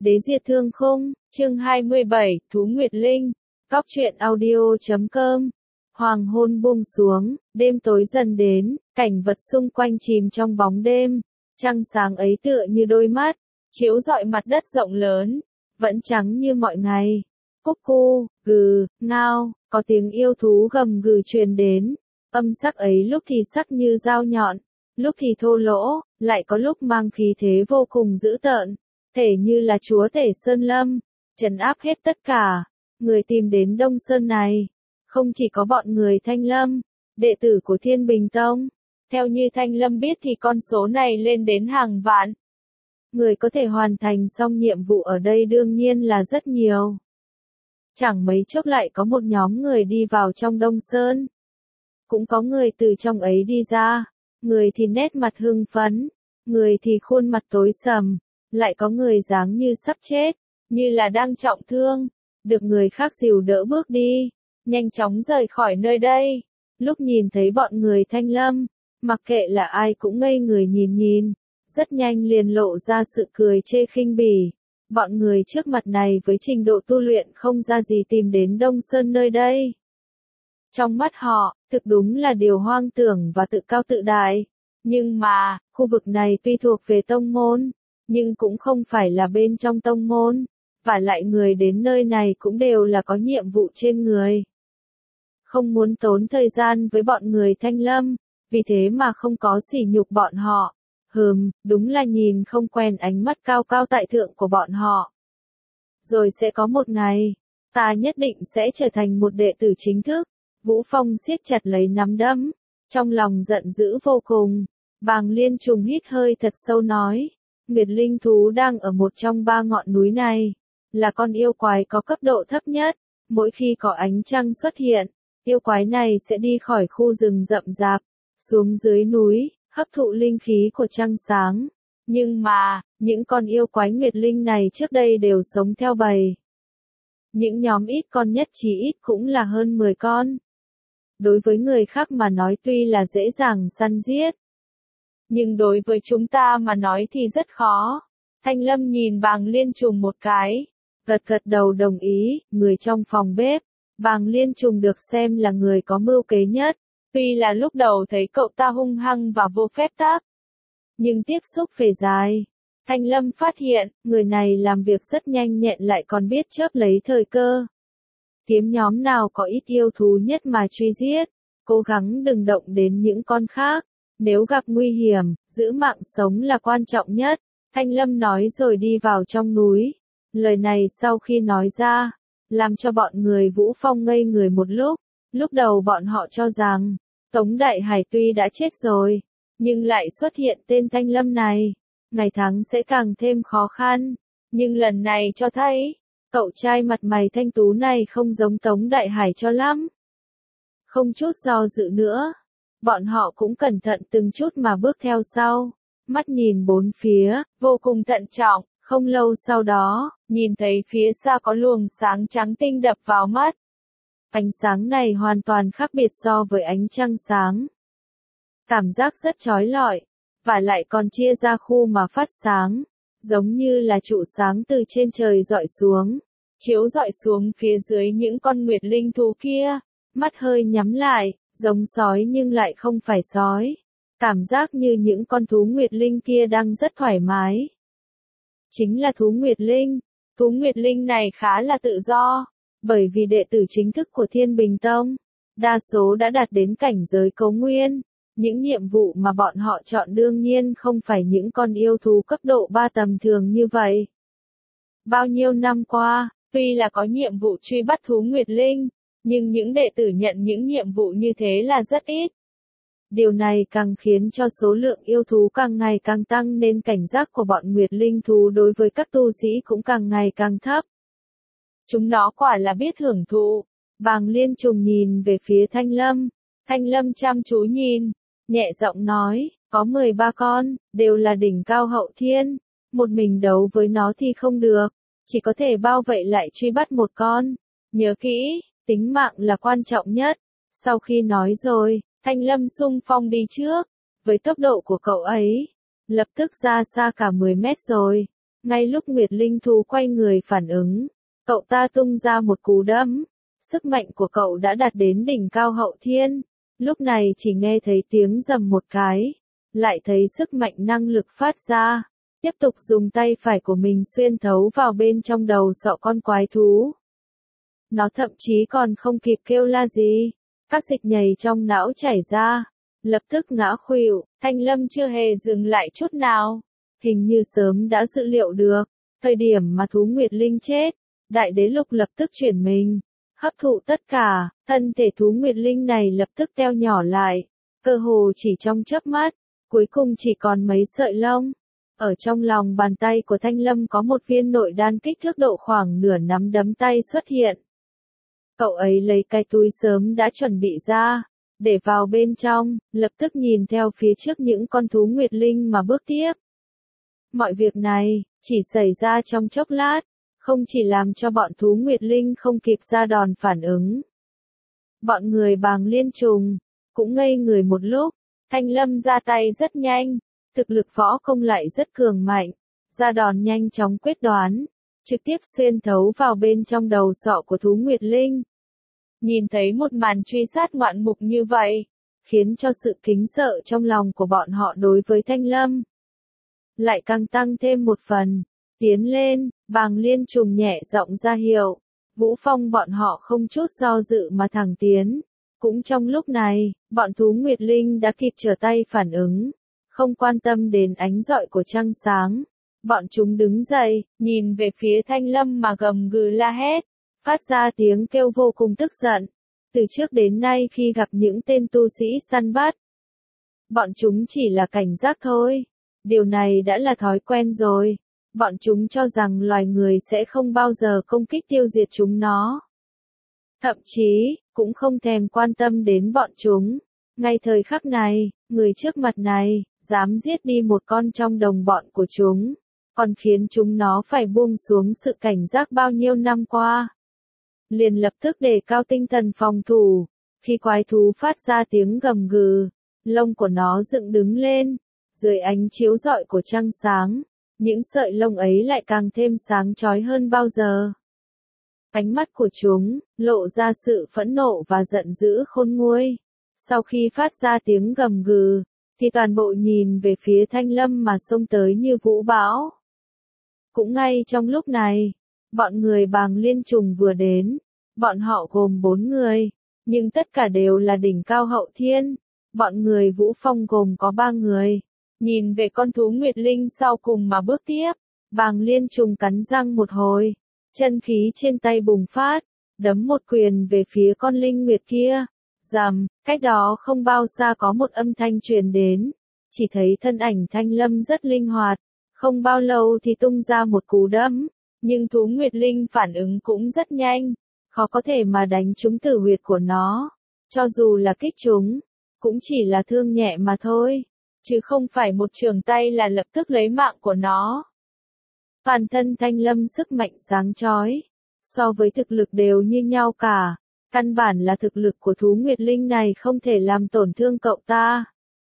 Đế diệt thương khung, chương 27, Thú Nguyệt Linh, Góc truyện audio.com. Hoàng hôn buông xuống, đêm tối dần đến, cảnh vật xung quanh chìm trong bóng đêm, trăng sáng ấy tựa như đôi mắt, chiếu rọi mặt đất rộng lớn, vẫn trắng như mọi ngày. Cúc cu, gừ, ngao, có tiếng yêu thú gầm gừ truyền đến, âm sắc ấy lúc thì sắc như dao nhọn, lúc thì thô lỗ, lại có lúc mang khí thế vô cùng dữ tợn, thể như là chúa tể Sơn Lâm, trấn áp hết tất cả. Người tìm đến Đông Sơn này, không chỉ có bọn người Thanh Lâm, đệ tử của Thiên Bình Tông. Theo như Thanh Lâm biết thì con số này lên đến hàng vạn. Người có thể hoàn thành xong nhiệm vụ ở đây đương nhiên là rất nhiều. Chẳng mấy chốc lại có một nhóm người đi vào trong Đông Sơn. Cũng có người từ trong ấy đi ra, người thì nét mặt hưng phấn, người thì khuôn mặt tối sầm, lại có người dáng như sắp chết, như là đang trọng thương, được người khác dìu đỡ bước đi, nhanh chóng rời khỏi nơi đây. Lúc nhìn thấy bọn người Thanh Lâm, mặc kệ là ai cũng ngây người nhìn, rất nhanh liền lộ ra sự cười chê khinh bỉ. Bọn người trước mặt này với trình độ tu luyện không ra gì tìm đến Đông Sơn nơi đây. Trong mắt họ, thực đúng là điều hoang tưởng và tự cao tự đại. Nhưng mà, khu vực này tuy thuộc về tông môn, nhưng cũng không phải là bên trong tông môn, và lại người đến nơi này cũng đều là có nhiệm vụ trên người. Không muốn tốn thời gian với bọn người Thanh Lâm, vì thế mà không có sỉ nhục bọn họ. Đúng là nhìn không quen ánh mắt cao cao tại thượng của bọn họ. Rồi sẽ có một ngày, ta nhất định sẽ trở thành một đệ tử chính thức. Vũ Phong siết chặt lấy nắm đấm, trong lòng giận dữ vô cùng. Bàng Liên Trùng hít hơi thật sâu nói, Nguyệt Linh thú đang ở một trong 3 ngọn núi này, là con yêu quái có cấp độ thấp nhất. Mỗi khi có ánh trăng xuất hiện, yêu quái này sẽ đi khỏi khu rừng rậm rạp, xuống dưới núi, hấp thụ linh khí của trăng sáng. Nhưng mà, những con yêu quái Nguyệt Linh này trước đây đều sống theo bầy. Những nhóm ít con nhất chí ít cũng là hơn 10 con. Đối với người khác mà nói tuy là dễ dàng săn giết, nhưng đối với chúng ta mà nói thì rất khó. Thanh Lâm nhìn Bàng Liên Trùng một cái, gật gật đầu đồng ý. Người trong phòng bếp, Bàng Liên Trùng được xem là người có mưu kế nhất. Tuy là lúc đầu thấy cậu ta hung hăng và vô phép tắc, nhưng tiếp xúc về dài, Thanh Lâm phát hiện, người này làm việc rất nhanh nhẹn lại còn biết chớp lấy thời cơ. Kiếm nhóm nào có ít yêu thú nhất mà truy giết, cố gắng đừng động đến những con khác, nếu gặp nguy hiểm, giữ mạng sống là quan trọng nhất. Thanh Lâm nói rồi đi vào trong núi. Lời này sau khi nói ra, làm cho bọn người Vũ Phong ngây người một lúc. Lúc đầu bọn họ cho rằng, Tống Đại Hải tuy đã chết rồi, nhưng lại xuất hiện tên Thanh Lâm này, ngày tháng sẽ càng thêm khó khăn. Nhưng lần này cho thấy, cậu trai mặt mày thanh tú này không giống Tống Đại Hải cho lắm. Không chút do dự nữa, bọn họ cũng cẩn thận từng chút mà bước theo sau, mắt nhìn bốn phía, vô cùng thận trọng. Không lâu sau đó, nhìn thấy phía xa có luồng sáng trắng tinh đập vào mắt. Ánh sáng này hoàn toàn khác biệt so với ánh trăng sáng. Cảm giác rất chói lọi, và lại còn chia ra khu mà phát sáng, giống như là trụ sáng từ trên trời dọi xuống, chiếu dọi xuống phía dưới những con Nguyệt Linh thú kia. Mắt hơi nhắm lại, giống sói nhưng lại không phải sói. Cảm giác như những con thú Nguyệt Linh kia đang rất thoải mái. Chính là thú Nguyệt Linh. Thú Nguyệt Linh này khá là tự do, bởi vì đệ tử chính thức của Thiên Bình Tông, đa số đã đạt đến cảnh giới Cấu Nguyên. Những nhiệm vụ mà bọn họ chọn đương nhiên không phải những con yêu thú cấp độ 3 tầm thường như vậy. Bao nhiêu năm qua, tuy là có nhiệm vụ truy bắt thú Nguyệt Linh, nhưng những đệ tử nhận những nhiệm vụ như thế là rất ít. Điều này càng khiến cho số lượng yêu thú càng ngày càng tăng nên cảnh giác của bọn Nguyệt Linh thú đối với các tu sĩ cũng càng ngày càng thấp. Chúng nó quả là biết hưởng thụ. Bàng Liên Trùng nhìn về phía Thanh Lâm. Thanh Lâm chăm chú nhìn, nhẹ giọng nói, có 13 con, đều là đỉnh cao hậu thiên. Một mình đấu với nó thì không được, chỉ có thể bao vây lại truy bắt một con. Nhớ kỹ, tính mạng là quan trọng nhất. Sau khi nói rồi, Thanh Lâm xung phong đi trước. Với tốc độ của cậu ấy, lập tức ra xa cả 10 mét rồi. Ngay lúc Nguyệt Linh thú quay người phản ứng, cậu ta tung ra một cú đấm. Sức mạnh của cậu đã đạt đến đỉnh cao hậu thiên. Lúc này chỉ nghe thấy tiếng rầm một cái, lại thấy sức mạnh năng lực phát ra. Tiếp tục dùng tay phải của mình xuyên thấu vào bên trong đầu sọ con quái thú. Nó thậm chí còn không kịp kêu la gì. Các dịch nhầy trong não chảy ra. Lập tức ngã khuỵu. Thanh Lâm chưa hề dừng lại chút nào. Hình như sớm đã dự liệu được. Thời điểm mà thú Nguyệt Linh chết, Đại Đế Lục lập tức chuyển mình. Hấp thụ tất cả. Thân thể thú Nguyệt Linh này lập tức teo nhỏ lại. Cơ hồ chỉ trong chớp mắt. Cuối cùng chỉ còn mấy sợi lông. Ở trong lòng bàn tay của Thanh Lâm có một viên nội đan kích thước độ khoảng nửa nắm đấm tay xuất hiện. Cậu ấy lấy cái túi sớm đã chuẩn bị ra, để vào bên trong, lập tức nhìn theo phía trước những con thú Nguyệt Linh mà bước tiếp. Mọi việc này, chỉ xảy ra trong chốc lát, không chỉ làm cho bọn thú Nguyệt Linh không kịp ra đòn phản ứng. Bọn người Bàng Liên Trùng, cũng ngây người một lúc. Thanh Lâm ra tay rất nhanh, thực lực võ công lại rất cường mạnh, ra đòn nhanh chóng quyết đoán, trực tiếp xuyên thấu vào bên trong đầu sọ của thú Nguyệt Linh. Nhìn thấy một màn truy sát ngoạn mục như vậy, khiến cho sự kính sợ trong lòng của bọn họ đối với Thanh Lâm lại càng tăng thêm một phần. Tiến lên, Bàng Liên Trùng nhẹ giọng ra hiệu, Vũ Phong bọn họ không chút do dự mà thẳng tiến. Cũng trong lúc này, bọn thú Nguyệt Linh đã kịp trở tay phản ứng, không quan tâm đến ánh rọi của trăng sáng. Bọn chúng đứng dậy, nhìn về phía Thanh Lâm mà gầm gừ la hét, phát ra tiếng kêu vô cùng tức giận. Từ trước đến nay khi gặp những tên tu sĩ săn bắt, bọn chúng chỉ là cảnh giác thôi. Điều này đã là thói quen rồi. Bọn chúng cho rằng loài người sẽ không bao giờ công kích tiêu diệt chúng nó. Thậm chí, cũng không thèm quan tâm đến bọn chúng. Ngay thời khắc này, người trước mặt này, dám giết đi một con trong đồng bọn của chúng, còn khiến chúng nó phải buông xuống sự cảnh giác bao nhiêu năm qua. Liền lập tức đề cao tinh thần phòng thủ. Khi quái thú phát ra tiếng gầm gừ, lông của nó dựng đứng lên, dưới ánh chiếu rọi của trăng sáng, những sợi lông ấy lại càng thêm sáng chói hơn bao giờ. Ánh mắt của chúng, lộ ra sự phẫn nộ và giận dữ khôn nguôi. Sau khi phát ra tiếng gầm gừ, thì toàn bộ nhìn về phía Thanh Lâm mà xông tới như vũ bão. Cũng ngay trong lúc này, bọn người Bàng Liên Trùng vừa đến. Bọn họ gồm 4 người, nhưng tất cả đều là đỉnh cao hậu thiên. Bọn người Vũ Phong gồm có 3 người. Nhìn về con thú Nguyệt Linh sau cùng mà bước tiếp, Bàng Liên Trùng cắn răng một hồi. Chân khí trên tay bùng phát, đấm một quyền về phía con linh nguyệt kia. Rầm, cách đó không bao xa có một âm thanh truyền đến. Chỉ thấy thân ảnh Thanh Lâm rất linh hoạt, không bao lâu thì tung ra một cú đấm. Nhưng thú Nguyệt Linh phản ứng cũng rất nhanh, khó có thể mà đánh trúng tử huyệt của nó. Cho dù là kích chúng, cũng chỉ là thương nhẹ mà thôi, chứ không phải một trường tay là lập tức lấy mạng của nó. Toàn thân Thanh Lâm sức mạnh sáng chói, so với thực lực đều như nhau cả, căn bản là thực lực của thú Nguyệt Linh này không thể làm tổn thương cậu ta.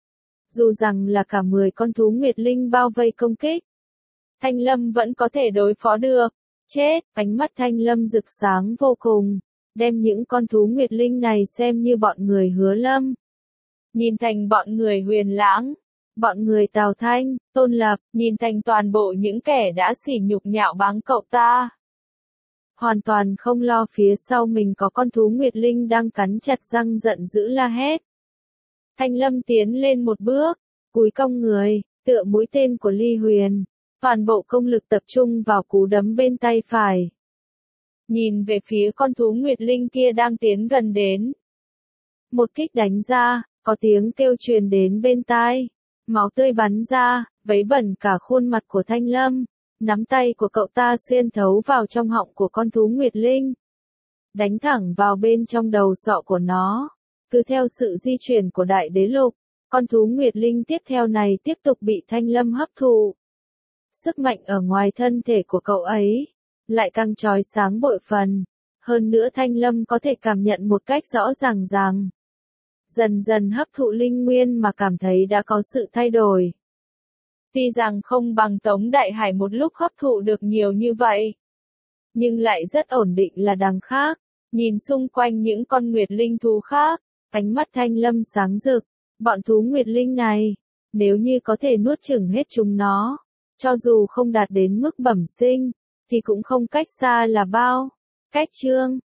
Dù rằng là cả 10 con thú Nguyệt Linh bao vây công kích, Thanh Lâm vẫn có thể đối phó được. Chết, ánh mắt Thanh Lâm rực sáng vô cùng, đem những con thú Nguyệt Linh này xem như bọn người Hứa Lâm. Nhìn thành bọn người Huyền Lãng, bọn người Tào Thanh, Tôn Lập, nhìn thành toàn bộ những kẻ đã sỉ nhục nhạo báng cậu ta. Hoàn toàn không lo phía sau mình có con thú Nguyệt Linh đang cắn chặt răng giận dữ la hét. Thanh Lâm tiến lên một bước, cúi cong người, tựa mũi tên của Ly Huyền. Toàn bộ công lực tập trung vào cú đấm bên tay phải. Nhìn về phía con thú Nguyệt Linh kia đang tiến gần đến. Một kích đánh ra, có tiếng kêu truyền đến bên tai. Máu tươi bắn ra, vấy bẩn cả khuôn mặt của Thanh Lâm. Nắm tay của cậu ta xuyên thấu vào trong họng của con thú Nguyệt Linh. Đánh thẳng vào bên trong đầu sọ của nó. Cứ theo sự di chuyển của Đại Đế Lục, con thú Nguyệt Linh tiếp theo này tiếp tục bị Thanh Lâm hấp thụ. Sức mạnh ở ngoài thân thể của cậu ấy lại càng chói sáng bội phần. Hơn nữa Thanh Lâm có thể cảm nhận một cách rõ ràng rằng dần dần hấp thụ linh nguyên mà cảm thấy đã có sự thay đổi. Tuy rằng không bằng Tống Đại Hải một lúc hấp thụ được nhiều như vậy, nhưng lại rất ổn định là đằng khác. Nhìn xung quanh những con nguyệt linh thú khác, ánh mắt Thanh Lâm sáng rực. Bọn thú nguyệt linh này, nếu như có thể nuốt chửng hết chúng nó, cho dù không đạt đến mức bẩm sinh, thì cũng không cách xa là bao. Cách chương